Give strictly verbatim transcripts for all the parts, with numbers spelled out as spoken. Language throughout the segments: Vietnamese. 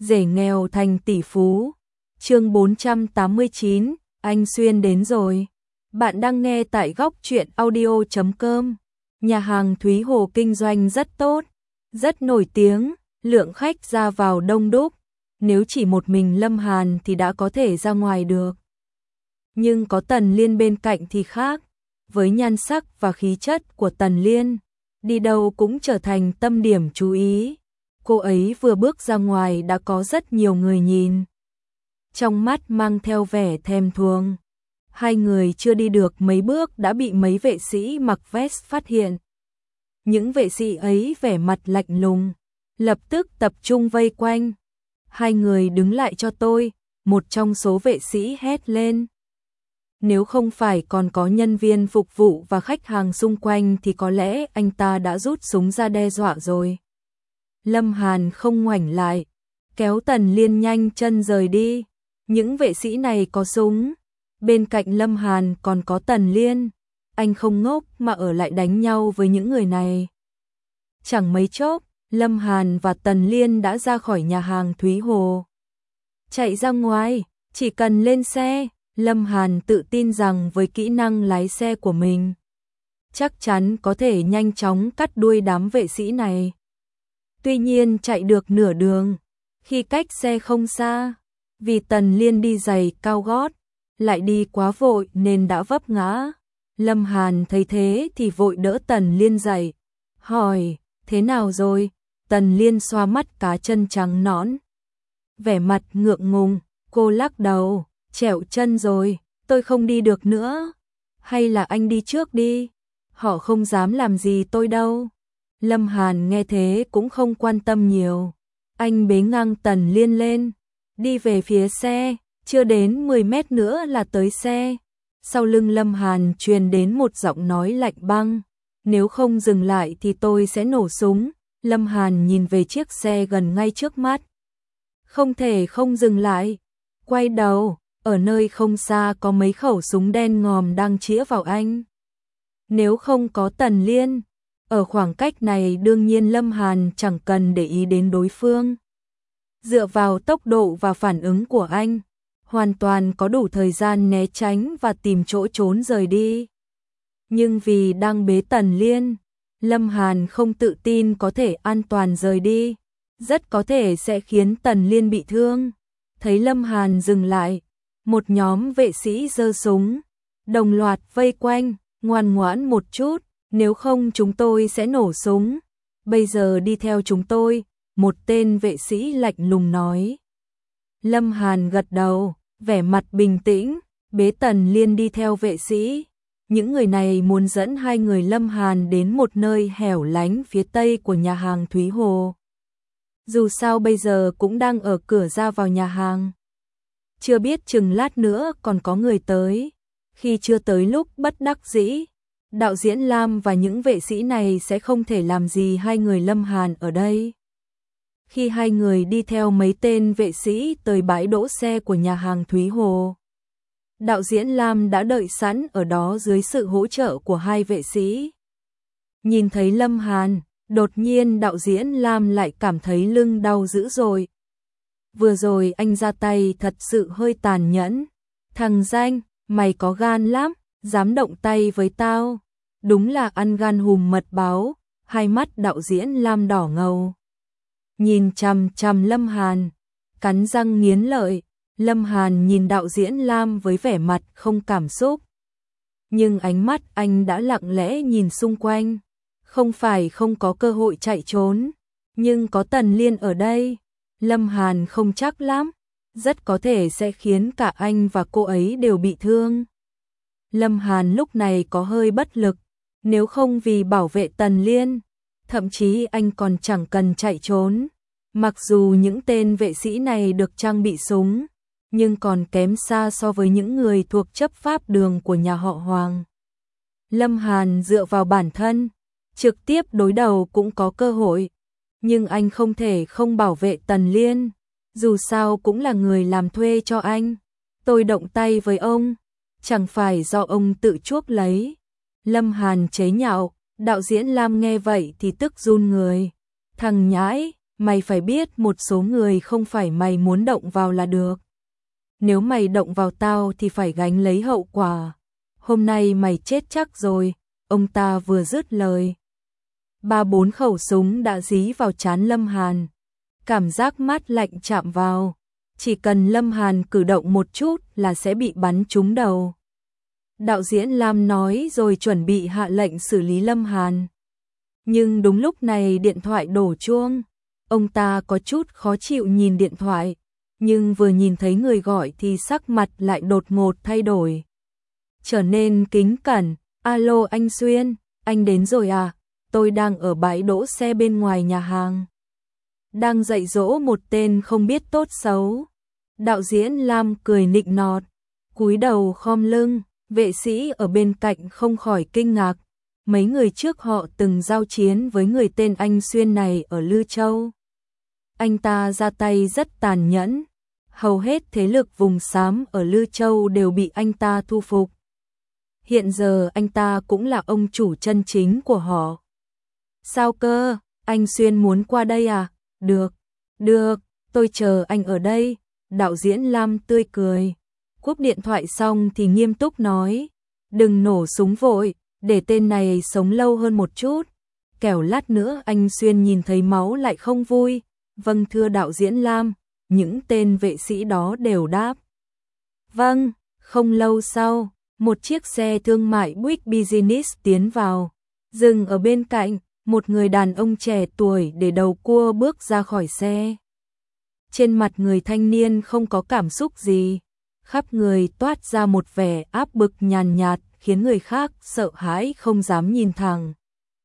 rể nghèo thành tỷ phú. Chương bốn trăm tám mươi chín, anh Xuyên đến rồi. Bạn đang nghe tại góc truyện audio chấm com. Nhà hàng Thúy Hồ kinh doanh rất tốt, rất nổi tiếng, lượng khách ra vào đông đúc. Nếu chỉ một mình Lâm Hàn thì đã có thể ra ngoài được. Nhưng có Tần Liên bên cạnh thì khác, với nhan sắc và khí chất của Tần Liên, đi đâu cũng trở thành tâm điểm chú ý. Cô ấy vừa bước ra ngoài đã có rất nhiều người nhìn, trong mắt mang theo vẻ thèm thuồng. Hai người chưa đi được mấy bước đã bị mấy vệ sĩ mặc vest phát hiện. Những vệ sĩ ấy vẻ mặt lạnh lùng, lập tức tập trung vây quanh. Hai người đứng lại cho tôi, một trong số vệ sĩ hét lên. Nếu không phải còn có nhân viên phục vụ và khách hàng xung quanh thì có lẽ anh ta đã rút súng ra đe dọa rồi. Lâm Hàn không ngoảnh lại, kéo Tần Liên nhanh chân rời đi. Những vệ sĩ này có súng, bên cạnh Lâm Hàn còn có Tần Liên. Anh không ngốc mà ở lại đánh nhau với những người này. Chẳng mấy chốc, Lâm Hàn và Tần Liên đã ra khỏi nhà hàng Thúy Hồ. Chạy ra ngoài, chỉ cần lên xe, Lâm Hàn tự tin rằng với kỹ năng lái xe của mình, chắc chắn có thể nhanh chóng cắt đuôi đám vệ sĩ này. Tuy nhiên chạy được nửa đường, khi cách xe không xa, vì Tần Liên đi giày cao gót, lại đi quá vội nên đã vấp ngã. Lâm Hàn thấy thế thì vội đỡ Tần Liên dậy, hỏi, thế nào rồi? Tần Liên xoa mắt cá chân trắng nõn, vẻ mặt ngượng ngùng, cô lắc đầu, trẹo chân rồi, tôi không đi được nữa. Hay là anh đi trước đi, họ không dám làm gì tôi đâu. Lâm Hàn nghe thế cũng không quan tâm nhiều, anh bế ngang Tần Liên lên, đi về phía xe, chưa đến mười mét nữa là tới xe. Sau lưng Lâm Hàn truyền đến một giọng nói lạnh băng, nếu không dừng lại thì tôi sẽ nổ súng. Lâm Hàn nhìn về chiếc xe gần ngay trước mắt, không thể không dừng lại, quay đầu, ở nơi không xa có mấy khẩu súng đen ngòm đang chĩa vào anh. Nếu không có Tần Liên, ở khoảng cách này đương nhiên Lâm Hàn chẳng cần để ý đến đối phương. Dựa vào tốc độ và phản ứng của anh, hoàn toàn có đủ thời gian né tránh và tìm chỗ trốn rời đi. Nhưng vì đang bế Tần Liên, Lâm Hàn không tự tin có thể an toàn rời đi, rất có thể sẽ khiến Tần Liên bị thương. Thấy Lâm Hàn dừng lại, một nhóm vệ sĩ giơ súng, đồng loạt vây quanh, ngoan ngoãn một chút, nếu không chúng tôi sẽ nổ súng. Bây giờ đi theo chúng tôi, một tên vệ sĩ lạnh lùng nói. Lâm Hàn gật đầu, vẻ mặt bình tĩnh, bế Tần Liên đi theo vệ sĩ. Những người này muốn dẫn hai người Lâm Hàn đến một nơi hẻo lánh phía tây của nhà hàng Thúy Hồ. Dù sao bây giờ cũng đang ở cửa ra vào nhà hàng, chưa biết chừng lát nữa còn có người tới. Khi chưa tới lúc bất đắc dĩ, đạo diễn Lam và những vệ sĩ này sẽ không thể làm gì hai người Lâm Hàn ở đây. Khi hai người đi theo mấy tên vệ sĩ tới bãi đỗ xe của nhà hàng Thúy Hồ, đạo diễn Lam đã đợi sẵn ở đó dưới sự hỗ trợ của hai vệ sĩ. Nhìn thấy Lâm Hàn, đột nhiên đạo diễn Lam lại cảm thấy lưng đau dữ dội. Vừa rồi anh ra tay thật sự hơi tàn nhẫn. Thằng danh, mày có gan lắm, dám động tay với tao. Đúng là ăn gan hùm mật báo. Hai mắt đạo diễn Lam đỏ ngầu, nhìn chằm chằm Lâm Hàn, cắn răng nghiến lợi. Lâm Hàn nhìn đạo diễn Lam với vẻ mặt không cảm xúc, nhưng ánh mắt anh đã lặng lẽ nhìn xung quanh. Không phải không có cơ hội chạy trốn, nhưng có Tần Liên ở đây, Lâm Hàn không chắc lắm, rất có thể sẽ khiến cả anh và cô ấy đều bị thương. Lâm Hàn lúc này có hơi bất lực, nếu không vì bảo vệ Tần Liên, thậm chí anh còn chẳng cần chạy trốn. Mặc dù những tên vệ sĩ này được trang bị súng, nhưng còn kém xa so với những người thuộc chấp pháp đường của nhà họ Hoàng. Lâm Hàn dựa vào bản thân, trực tiếp đối đầu cũng có cơ hội, nhưng anh không thể không bảo vệ Tần Liên, dù sao cũng là người làm thuê cho anh. Tôi động tay với ông, chẳng phải do ông tự chuốc lấy. Lâm Hàn chế nhạo, đạo diễn Lam nghe vậy thì tức run người. Thằng nhãi, mày phải biết một số người không phải mày muốn động vào là được. Nếu mày động vào tao thì phải gánh lấy hậu quả. Hôm nay mày chết chắc rồi, ông ta vừa dứt lời. Ba bốn khẩu súng đã dí vào trán Lâm Hàn. Cảm giác mát lạnh chạm vào. Chỉ cần Lâm Hàn cử động một chút là sẽ bị bắn trúng đầu. Đạo diễn Lam nói rồi chuẩn bị hạ lệnh xử lý Lâm Hàn. Nhưng đúng lúc này điện thoại đổ chuông. Ông ta có chút khó chịu nhìn điện thoại, nhưng vừa nhìn thấy người gọi thì sắc mặt lại đột ngột thay đổi. Trở nên kính cẩn, alo anh Xuyên, anh đến rồi à, tôi đang ở bãi đỗ xe bên ngoài nhà hàng. Đang dạy dỗ một tên không biết tốt xấu. Đạo diễn Lam cười nịnh nọt, cúi đầu khom lưng, vệ sĩ ở bên cạnh không khỏi kinh ngạc. Mấy người trước họ từng giao chiến với người tên anh Xuyên này ở Lư Châu. Anh ta ra tay rất tàn nhẫn, hầu hết thế lực vùng xám ở Lư Châu đều bị anh ta thu phục. Hiện giờ anh ta cũng là ông chủ chân chính của họ. Sao cơ, anh Xuyên muốn qua đây à? Được, được, tôi chờ anh ở đây. Đạo diễn Lam tươi cười. Cúp điện thoại xong thì nghiêm túc nói, đừng nổ súng vội, để tên này sống lâu hơn một chút. Kẻo lát nữa anh Xuyên nhìn thấy máu lại không vui. Vâng thưa đạo diễn Lam, những tên vệ sĩ đó đều đáp. Vâng, không lâu sau, một chiếc xe thương mại Buick Business tiến vào. Dừng ở bên cạnh, một người đàn ông trẻ tuổi để đầu cua bước ra khỏi xe. Trên mặt người thanh niên không có cảm xúc gì, khắp người toát ra một vẻ áp bức nhàn nhạt, khiến người khác sợ hãi không dám nhìn thẳng.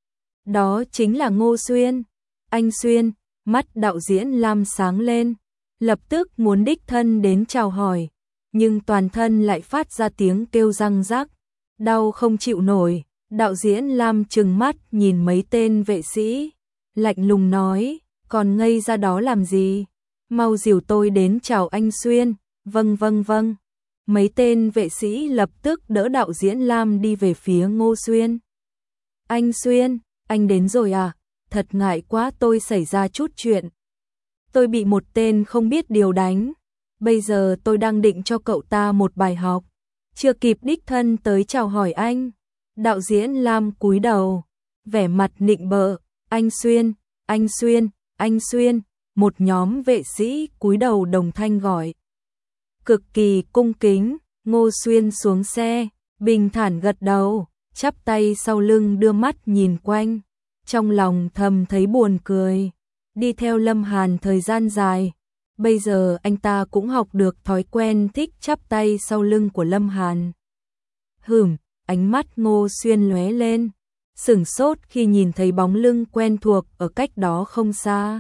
Đó chính là Ngô Xuyên. Anh Xuyên, mắt đạo diễn Lam sáng lên, lập tức muốn đích thân đến chào hỏi, nhưng toàn thân lại phát ra tiếng kêu răng rắc, đau không chịu nổi. Đạo diễn Lam trừng mắt nhìn mấy tên vệ sĩ, lạnh lùng nói, còn ngây ra đó làm gì? Mau dìu tôi đến chào anh Xuyên. Vâng vâng vâng. Mấy tên vệ sĩ lập tức đỡ đạo diễn Lam đi về phía Ngô Xuyên. Anh Xuyên, anh đến rồi à? Thật ngại quá, tôi xảy ra chút chuyện. Tôi bị một tên không biết điều đánh. Bây giờ tôi đang định cho cậu ta một bài học. Chưa kịp đích thân tới chào hỏi anh. Đạo diễn Lam cúi đầu, vẻ mặt nịnh bợ. Anh Xuyên, anh Xuyên, anh Xuyên. Một nhóm vệ sĩ cúi đầu đồng thanh gọi. Cực kỳ cung kính. Ngô Xuyên xuống xe, bình thản gật đầu, chắp tay sau lưng đưa mắt nhìn quanh. Trong lòng thầm thấy buồn cười. Đi theo Lâm Hàn thời gian dài, bây giờ anh ta cũng học được thói quen thích chắp tay sau lưng của Lâm Hàn. Hửm, ánh mắt Ngô Xuyên lóe lên, sửng sốt khi nhìn thấy bóng lưng quen thuộc ở cách đó không xa.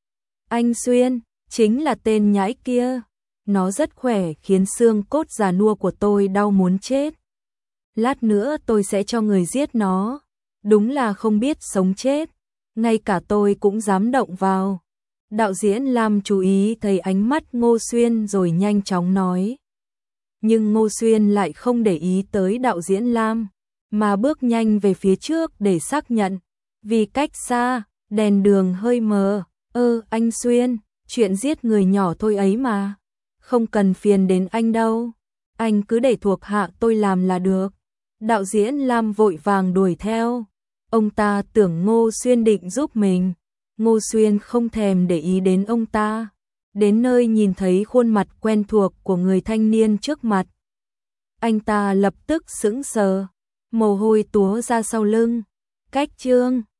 Anh Xuyên, chính là tên nhãi kia. Nó rất khỏe, khiến xương cốt già nua của tôi đau muốn chết. Lát nữa tôi sẽ cho người giết nó. Đúng là không biết sống chết, ngay cả tôi cũng dám động vào. Đạo diễn Lam chú ý thấy ánh mắt Ngô Xuyên rồi nhanh chóng nói. Nhưng Ngô Xuyên lại không để ý tới đạo diễn Lam, mà bước nhanh về phía trước để xác nhận. Vì cách xa, đèn đường hơi mờ. Ơ anh Xuyên, chuyện giết người nhỏ thôi ấy mà. Không cần phiền đến anh đâu. Anh cứ để thuộc hạ tôi làm là được. Đạo diễn Lam vội vàng đuổi theo. Ông ta tưởng Ngô Xuyên định giúp mình. Ngô Xuyên không thèm để ý đến ông ta. Đến nơi nhìn thấy khuôn mặt quen thuộc của người thanh niên trước mặt. Anh ta lập tức sững sờ, mồ hôi túa ra sau lưng. Cách chương